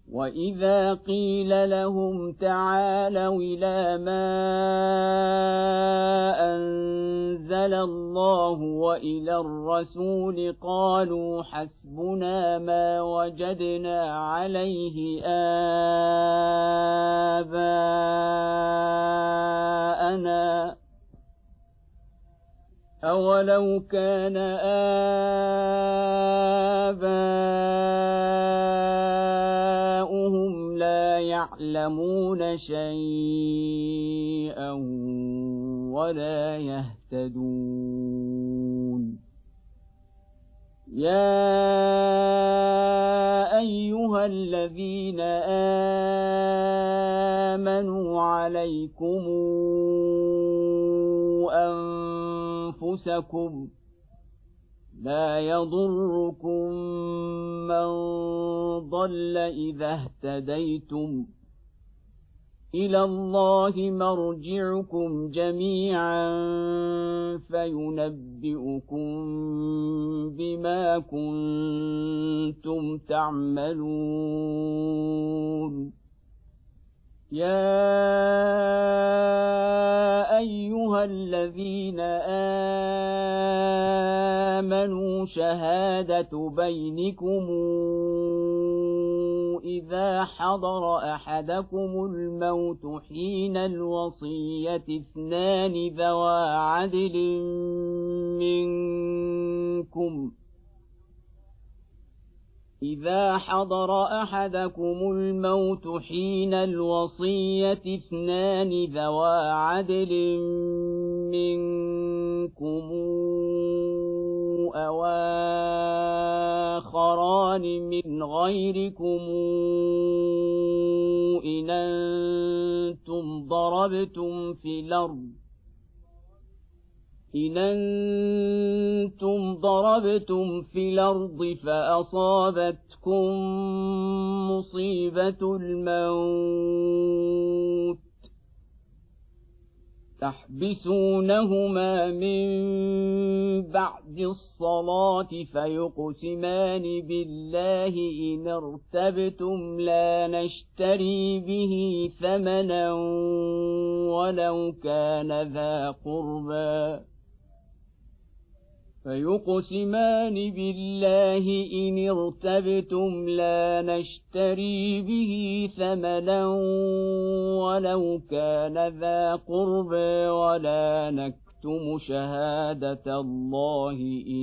وإذا قيل لهم تعالوا إلى ما أنزل الله وإلى الرسول قالوا حسبنا ما وجدنا عليه آباءنا أولو كان آباؤهم لا يعلمون شيئا ولا يهتدون يا أيها الذين آمنوا عليكم أنفسكم لا يضركم من ضل إذا اهتديتم إلى الله مرجعكم جميعا فينبئكم بما كنتم تعملون يا أيها الذين آمنوا شهادة بينكم إذا حضر أحدكم الموت حين الوصية اثنان ذوى عدل منكم إذا حضر أحدكم الموت حين الوصية اثنان ذوى عدل منكم أو آخران من غيركم إن أنتم ضربتم في الأرض فأصابتكم مصيبة الموت تحبسونهما من بعد الصلاة فيقسمان بالله إن ارتبتم لا نشتري به ثمنا ولو كان ذا قربى فيقسمان بالله إن ارتبتم لا نشتري به ثمنا ولو كان ذا قربى ولا نكتم شهادة الله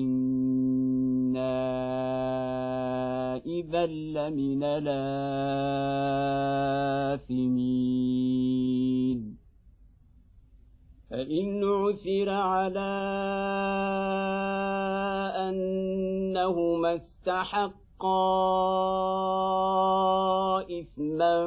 إنا إذا لمن الآثمين فإن عثر على أنهما استحقا إثما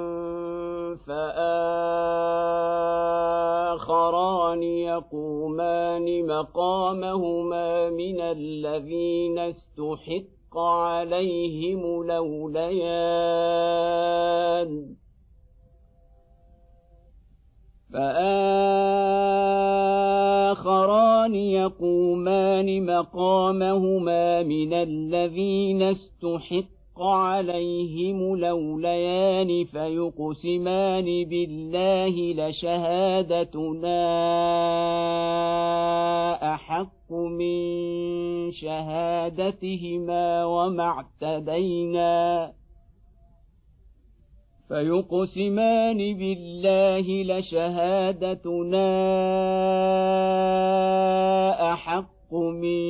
فآخران يقومان مقامهما من الذين استحق عليهم الأوليان فآخران يقومان مقامهما من الذين استحق عليهم الأوليان فيقسمان بالله لشهادتنا أحق من شهادتهما وما اعتدينا فيقسمان بالله لشهادتنا أحق من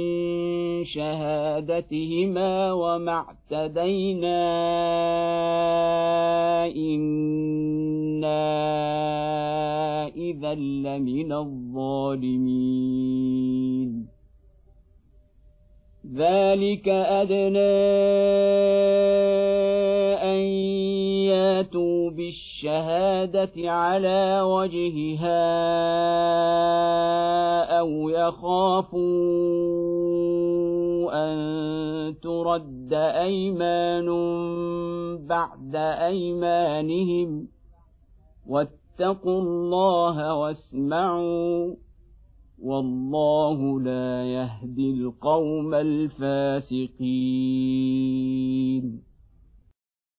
شهادتهما وما اعتدينا إنا إذا لمن الظالمين ذلك أدنى أن ياتوا بالشهادة على وجهها أو يخافوا أن ترد أيمان بعد أيمانهم واتقوا الله واسمعوا والله لا يهدي القوم الفاسقين